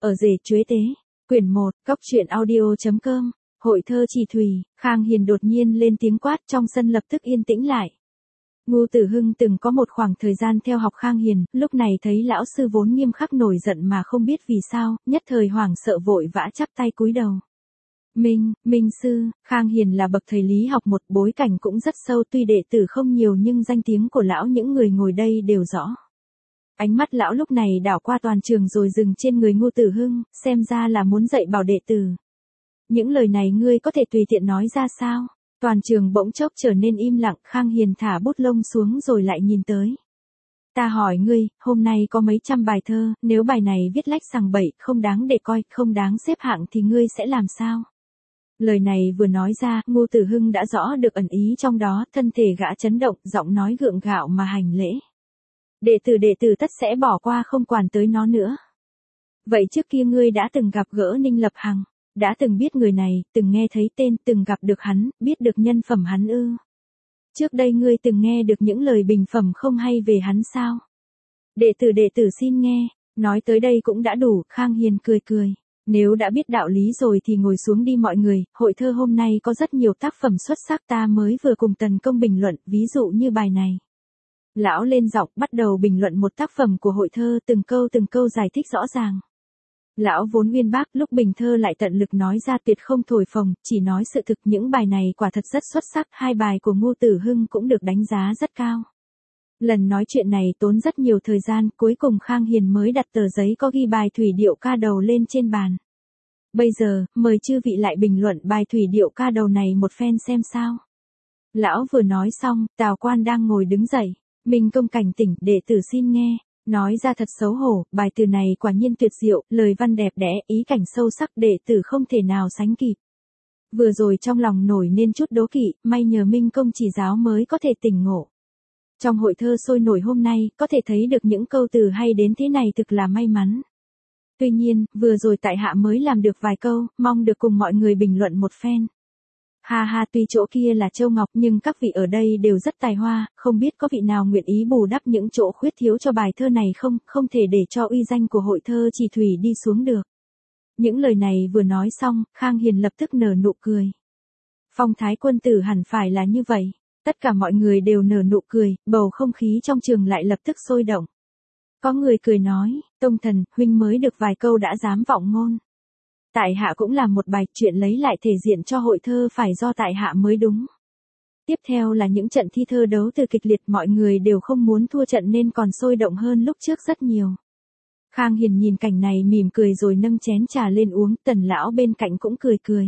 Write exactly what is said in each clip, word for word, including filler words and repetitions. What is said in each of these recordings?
Ở rể chuế tế. Quyển một, Cóc truyện audio.com. Hội thơ Chỉ Thùy. Khang Hiền đột nhiên lên tiếng quát, trong sân lập tức yên tĩnh lại. Ngô Tử Hưng từng có một khoảng thời gian theo học Khang Hiền, lúc này thấy lão sư vốn nghiêm khắc nổi giận mà không biết vì sao, nhất thời hoảng sợ vội vã chắp tay cúi đầu. Minh, Minh sư, Khang Hiền là bậc thầy lý học một, bối cảnh cũng rất sâu, tuy đệ tử không nhiều nhưng danh tiếng của lão những người ngồi đây đều rõ. Ánh mắt lão lúc này đảo qua toàn trường rồi dừng trên người Ngô Tử Hưng, xem ra là muốn dạy bảo đệ tử. Những lời này ngươi có thể tùy tiện nói ra sao? Toàn trường bỗng chốc trở nên im lặng, Khang Hiền thả bút lông xuống rồi lại nhìn tới. Ta hỏi ngươi, hôm nay có mấy trăm bài thơ, nếu bài này viết lách sằng bậy, không đáng để coi, không đáng xếp hạng thì ngươi sẽ làm sao? Lời này vừa nói ra, Ngô Tử Hưng đã rõ được ẩn ý trong đó, thân thể gã chấn động, giọng nói gượng gạo mà hành lễ. Đệ tử đệ tử tất sẽ bỏ qua không quản tới nó nữa. Vậy trước kia ngươi đã từng gặp gỡ Ninh Lập Hằng, đã từng biết người này, từng nghe thấy tên, từng gặp được hắn, biết được nhân phẩm hắn ư? Trước đây ngươi từng nghe được những lời bình phẩm không hay về hắn sao? Đệ tử đệ tử xin nghe. Nói tới đây cũng đã đủ, Khang Hiền cười cười. Nếu đã biết đạo lý rồi thì ngồi xuống đi mọi người, hội thơ hôm nay có rất nhiều tác phẩm xuất sắc, ta mới vừa cùng Tần Công bình luận, ví dụ như bài này. Lão lên giọng bắt đầu bình luận một tác phẩm của hội thơ, từng câu từng câu giải thích rõ ràng. Lão vốn uyên bác, lúc bình thơ lại tận lực nói ra, tuyệt không thổi phồng, chỉ nói sự thực. Những bài này quả thật rất xuất sắc, hai bài của Ngô Tử Hưng cũng được đánh giá rất cao. Lần nói chuyện này tốn rất nhiều thời gian, cuối cùng Khang Hiền mới đặt tờ giấy có ghi bài Thủy Điệu Ca Đầu lên trên bàn. Bây giờ, mời chư vị lại bình luận bài Thủy Điệu Ca Đầu này một phen xem sao. Lão vừa nói xong, Tào Quan đang ngồi đứng dậy. Minh Công cảnh tỉnh, đệ tử xin nghe. Nói ra thật xấu hổ, bài từ này quả nhiên tuyệt diệu, lời văn đẹp đẽ, ý cảnh sâu sắc, đệ tử không thể nào sánh kịp. Vừa rồi trong lòng nổi nên chút đố kỵ, may nhờ Minh Công chỉ giáo mới có thể tỉnh ngộ. Trong hội thơ sôi nổi hôm nay, có thể thấy được những câu từ hay đến thế này thực là may mắn. Tuy nhiên, vừa rồi tại hạ mới làm được vài câu, mong được cùng mọi người bình luận một phen. Ha ha, tuy chỗ kia là Châu Ngọc nhưng các vị ở đây đều rất tài hoa, không biết có vị nào nguyện ý bù đắp những chỗ khuyết thiếu cho bài thơ này không, không thể để cho uy danh của hội thơ Chỉ Thùy đi xuống được. Những lời này vừa nói xong, Khang Hiền lập tức nở nụ cười. Phong thái quân tử hẳn phải là như vậy. Tất cả mọi người đều nở nụ cười, bầu không khí trong trường lại lập tức sôi động. Có người cười nói, Tông Thần, huynh mới được vài câu đã dám vọng ngôn. Tại hạ cũng làm một bài chuyện lấy lại thể diện cho hội thơ phải do tại hạ mới đúng. Tiếp theo là những trận thi thơ đấu từ kịch liệt, mọi người đều không muốn thua trận nên còn sôi động hơn lúc trước rất nhiều. Khang Hiền nhìn cảnh này mỉm cười rồi nâng chén trà lên uống, Tần lão bên cạnh cũng cười cười.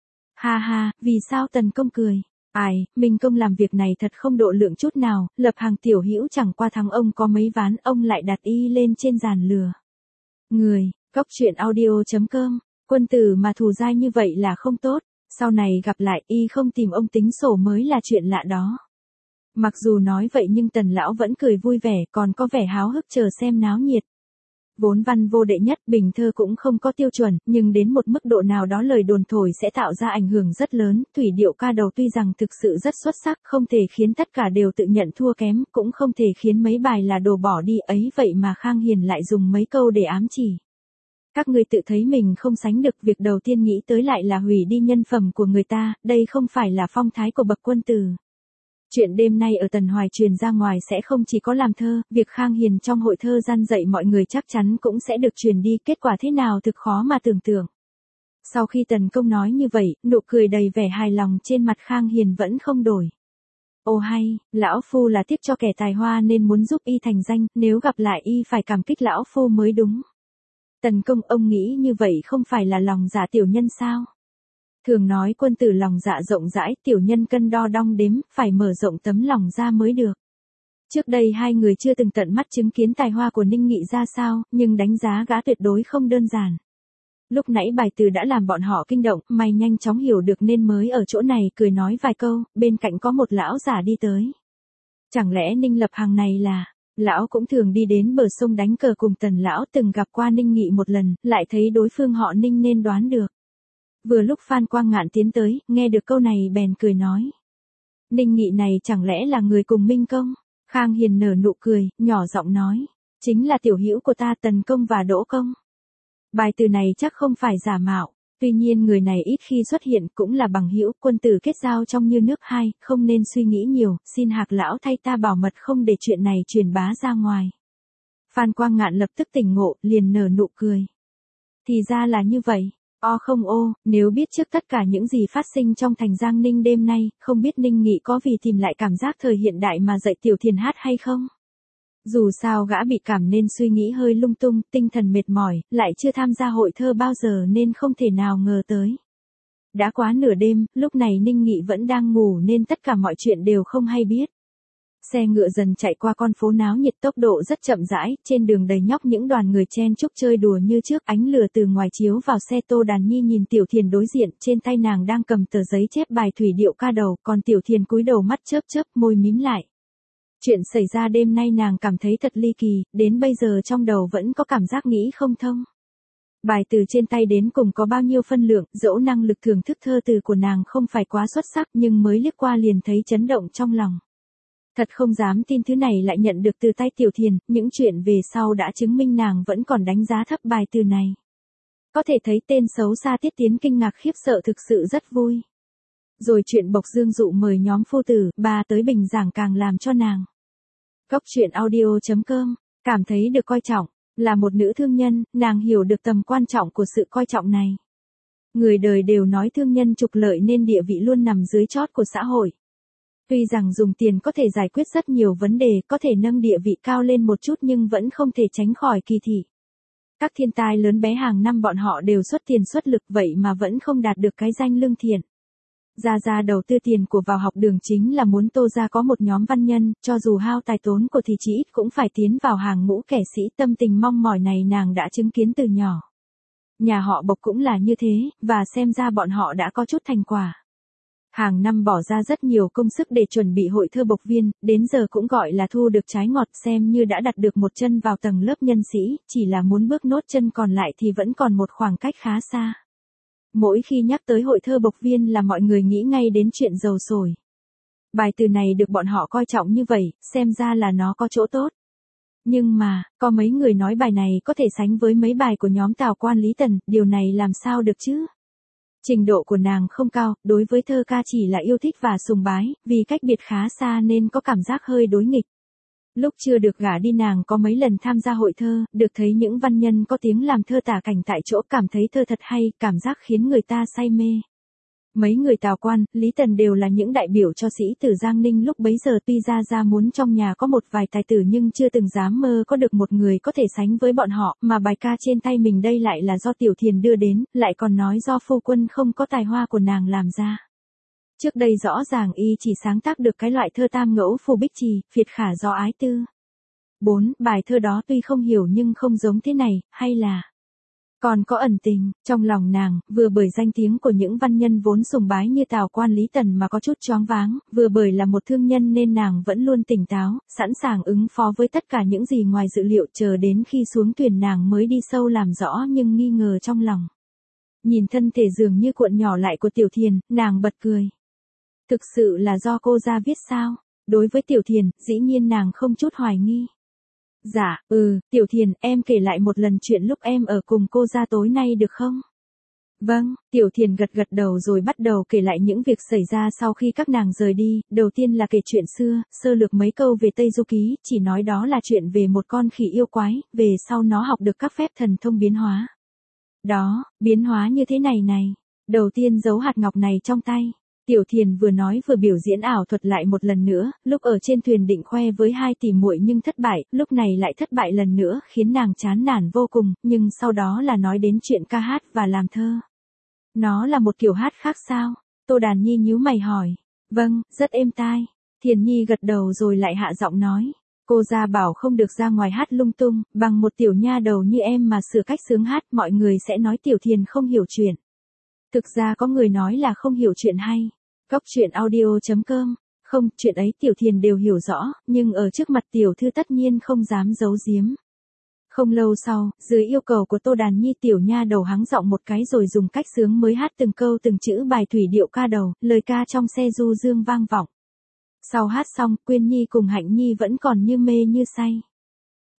Ha ha, vì sao Tần công cười? Ai, Minh Công làm việc này thật không độ lượng chút nào, Lập Hằng tiểu hữu chẳng qua thắng ông có mấy ván, ông lại đặt y lên trên giàn lừa. Người, Cóc truyện audio.com, quân tử mà thù dai như vậy là không tốt, sau này gặp lại y không tìm ông tính sổ mới là chuyện lạ đó. Mặc dù nói vậy nhưng Tần lão vẫn cười vui vẻ, còn có vẻ háo hức chờ xem náo nhiệt. Vốn văn vô đệ nhất, bình thơ cũng không có tiêu chuẩn, nhưng đến một mức độ nào đó lời đồn thổi sẽ tạo ra ảnh hưởng rất lớn. Thủy Điệu Ca Đầu tuy rằng thực sự rất xuất sắc, không thể khiến tất cả đều tự nhận thua kém, cũng không thể khiến mấy bài là đồ bỏ đi, ấy vậy mà Khang Hiền lại dùng mấy câu để ám chỉ. Các ngươi tự thấy mình không sánh được, việc đầu tiên nghĩ tới lại là hủy đi nhân phẩm của người ta, đây không phải là phong thái của bậc quân tử. Chuyện đêm nay ở Tần Hoài truyền ra ngoài sẽ không chỉ có làm thơ, việc Khang Hiền trong hội thơ gian dạy mọi người chắc chắn cũng sẽ được truyền đi, kết quả thế nào thực khó mà tưởng tượng. Sau khi Tần Công nói như vậy, nụ cười đầy vẻ hài lòng trên mặt Khang Hiền vẫn không đổi. Ô hay, lão phu là tiếp cho kẻ tài hoa nên muốn giúp y thành danh, nếu gặp lại y phải cảm kích lão phu mới đúng. Tần Công, ông nghĩ như vậy không phải là lòng dạ tiểu nhân sao? Thường nói quân tử lòng dạ rộng rãi, tiểu nhân cân đo đong đếm, phải mở rộng tấm lòng ra mới được. Trước đây hai người chưa từng tận mắt chứng kiến tài hoa của Ninh Nghị ra sao, nhưng đánh giá gã tuyệt đối không đơn giản. Lúc nãy bài từ đã làm bọn họ kinh động, mày nhanh chóng hiểu được nên mới ở chỗ này cười nói vài câu, bên cạnh có một lão giả đi tới. Chẳng lẽ Ninh Lập Hằng này là... Lão cũng thường đi đến bờ sông đánh cờ cùng Tần lão, từng gặp qua Ninh Nghị một lần, lại thấy đối phương họ Ninh nên đoán được. Vừa lúc Phan Quang Ngạn tiến tới, nghe được câu này bèn cười nói. Ninh Nghị này chẳng lẽ là người cùng Minh Công? Khang Hiền nở nụ cười, nhỏ giọng nói. Chính là tiểu hữu của ta, Tần Công và Đỗ Công. Bài từ này chắc không phải giả mạo. Tuy nhiên người này ít khi xuất hiện cũng là bằng hữu, quân tử kết giao trong như nước hai, không nên suy nghĩ nhiều, xin Hạc lão thay ta bảo mật không để chuyện này truyền bá ra ngoài. Phan Quang Ngạn lập tức tỉnh ngộ, liền nở nụ cười. Thì ra là như vậy, o không ô, nếu biết trước tất cả những gì phát sinh trong thành Giang Ninh đêm nay, không biết Ninh Nghị có vì tìm lại cảm giác thời hiện đại mà dạy Tiểu Thiền hát hay không? Dù sao gã bị cảm nên suy nghĩ hơi lung tung, tinh thần mệt mỏi, lại chưa tham gia hội thơ bao giờ nên không thể nào ngờ tới. Đã quá nửa đêm, lúc này Ninh Nghị vẫn đang ngủ nên tất cả mọi chuyện đều không hay biết. Xe ngựa dần chạy qua con phố náo nhiệt, tốc độ rất chậm rãi, trên đường đầy nhóc những đoàn người chen chúc chơi đùa như trước, ánh lửa từ ngoài chiếu vào xe. Tô Đàn Nhi nhìn Tiểu Thiền đối diện, trên tay nàng đang cầm tờ giấy chép bài thủy điệu ca đầu, còn Tiểu Thiền cúi đầu mắt chớp chớp, môi mím lại. Chuyện xảy ra đêm nay nàng cảm thấy thật ly kỳ, đến bây giờ trong đầu vẫn có cảm giác nghĩ không thông. Bài từ trên tay đến cùng có bao nhiêu phân lượng, dẫu năng lực thưởng thức thơ từ của nàng không phải quá xuất sắc nhưng mới liếc qua liền thấy chấn động trong lòng. Thật không dám tin thứ này lại nhận được từ tay Tiểu Thiền, những chuyện về sau đã chứng minh nàng vẫn còn đánh giá thấp bài từ này. Có thể thấy tên xấu xa Tiết Tiến kinh ngạc khiếp sợ thực sự rất vui. Rồi chuyện Bộc Dương Dụ mời nhóm phu tử, bà tới bình giảng càng làm cho nàng. Cốc truyện audio chấm com, cảm thấy được coi trọng, là một nữ thương nhân, nàng hiểu được tầm quan trọng của sự coi trọng này. Người đời đều nói thương nhân trục lợi nên địa vị luôn nằm dưới chót của xã hội. Tuy rằng dùng tiền có thể giải quyết rất nhiều vấn đề, có thể nâng địa vị cao lên một chút nhưng vẫn không thể tránh khỏi kỳ thị. Các thiên tai lớn bé hàng năm bọn họ đều xuất tiền xuất lực vậy mà vẫn không đạt được cái danh lương thiện. Gia Gia đầu tư tiền của vào học đường chính là muốn Tô gia có một nhóm văn nhân, cho dù hao tài tốn của thì chỉ ít cũng phải tiến vào hàng ngũ kẻ sĩ. Tâm tình mong mỏi này nàng đã chứng kiến từ nhỏ. Nhà họ Bộc cũng là như thế, và xem ra bọn họ đã có chút thành quả. Hàng năm bỏ ra rất nhiều công sức để chuẩn bị hội thơ Bộc Viên, đến giờ cũng gọi là thu được trái ngọt, xem như đã đặt được một chân vào tầng lớp nhân sĩ, chỉ là muốn bước nốt chân còn lại thì vẫn còn một khoảng cách khá xa. Mỗi khi nhắc tới hội thơ Bộc Viên là mọi người nghĩ ngay đến chuyện dầu sồi. Bài từ này được bọn họ coi trọng như vậy, xem ra là nó có chỗ tốt. Nhưng mà, có mấy người nói bài này có thể sánh với mấy bài của nhóm Tào Quan Lý Tần, điều này làm sao được chứ? Trình độ của nàng không cao, đối với thơ ca chỉ là yêu thích và sùng bái, vì cách biệt khá xa nên có cảm giác hơi đối nghịch. Lúc chưa được gả đi nàng có mấy lần tham gia hội thơ, được thấy những văn nhân có tiếng làm thơ tả cảnh tại chỗ, cảm thấy thơ thật hay, cảm giác khiến người ta say mê. Mấy người Tào Quan, Lý Tần đều là những đại biểu cho sĩ tử Giang Ninh lúc bấy giờ, tuy Gia Gia muốn trong nhà có một vài tài tử nhưng chưa từng dám mơ có được một người có thể sánh với bọn họ, mà bài ca trên tay mình đây lại là do Tiểu Thiền đưa đến, lại còn nói do phu quân không có tài hoa của nàng làm ra. Trước đây rõ ràng y chỉ sáng tác được cái loại thơ tam ngẫu phù bích trì, phiệt khả do ái tư. bốn. Bài thơ đó tuy không hiểu nhưng không giống thế này, hay là còn có ẩn tình, trong lòng nàng, vừa bởi danh tiếng của những văn nhân vốn sùng bái như Tào Quan Lý Tần mà có chút choáng váng, vừa bởi là một thương nhân nên nàng vẫn luôn tỉnh táo, sẵn sàng ứng phó với tất cả những gì ngoài dự liệu, chờ đến khi xuống thuyền nàng mới đi sâu làm rõ nhưng nghi ngờ trong lòng. Nhìn thân thể dường như cuộn nhỏ lại của Tiểu Thiền, nàng bật cười. Thực sự là do cô ra viết sao? Đối với Tiểu Thiền, dĩ nhiên nàng không chút hoài nghi. Dạ, ừ, Tiểu Thiền, em kể lại một lần chuyện lúc em ở cùng cô ra tối nay được không? Vâng, Tiểu Thiền gật gật đầu rồi bắt đầu kể lại những việc xảy ra sau khi các nàng rời đi, đầu tiên là kể chuyện xưa, sơ lược mấy câu về Tây Du Ký, chỉ nói đó là chuyện về một con khỉ yêu quái, về sau nó học được các phép thần thông biến hóa. Đó, biến hóa như thế này này, đầu tiên giấu hạt ngọc này trong tay. Tiểu Thiền vừa nói vừa biểu diễn ảo thuật lại một lần nữa, lúc ở trên thuyền định khoe với hai tỷ muội nhưng thất bại, lúc này lại thất bại lần nữa, khiến nàng chán nản vô cùng, nhưng sau đó là nói đến chuyện ca hát và làm thơ. Nó là một kiểu hát khác sao? Tô Đàn Nhi nhíu mày hỏi. Vâng, rất êm tai. Thiền Nhi gật đầu rồi lại hạ giọng nói. Cô ra bảo không được ra ngoài hát lung tung, bằng một tiểu nha đầu như em mà sửa cách sướng hát, mọi người sẽ nói Tiểu Thiền không hiểu chuyện. Thực ra có người nói là không hiểu chuyện hay. Cốc truyện audio chấm com, không, chuyện ấy Tiểu Thiền đều hiểu rõ, nhưng ở trước mặt tiểu thư tất nhiên không dám giấu giếm. Không lâu sau, dưới yêu cầu của Tô Đàn Nhi, tiểu nha đầu hắng giọng một cái rồi dùng cách sướng mới hát từng câu từng chữ bài thủy điệu ca đầu, lời ca trong xe du dương vang vọng. Sau hát xong, Quyên Nhi cùng Hạnh Nhi vẫn còn như mê như say.